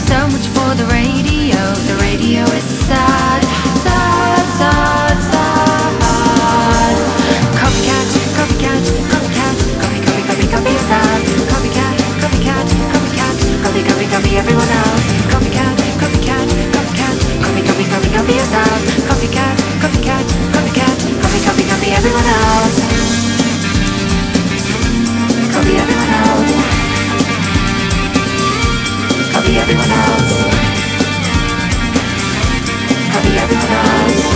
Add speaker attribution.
Speaker 1: So much for the radio. The radio is sad, sad, sad, sad. Copycat, copycat, copycat, copy, copy, copy, copy is sad. Copycat, copycat, copycat, copy, copy, copy everyone else. Copycat, copycat, copycat, copy, copy, copy, copy is sad. Copycat, copycat, copycat, copy, copy, copy everyone else. Copy everyone else. Copy everyone else. Copy everyone else.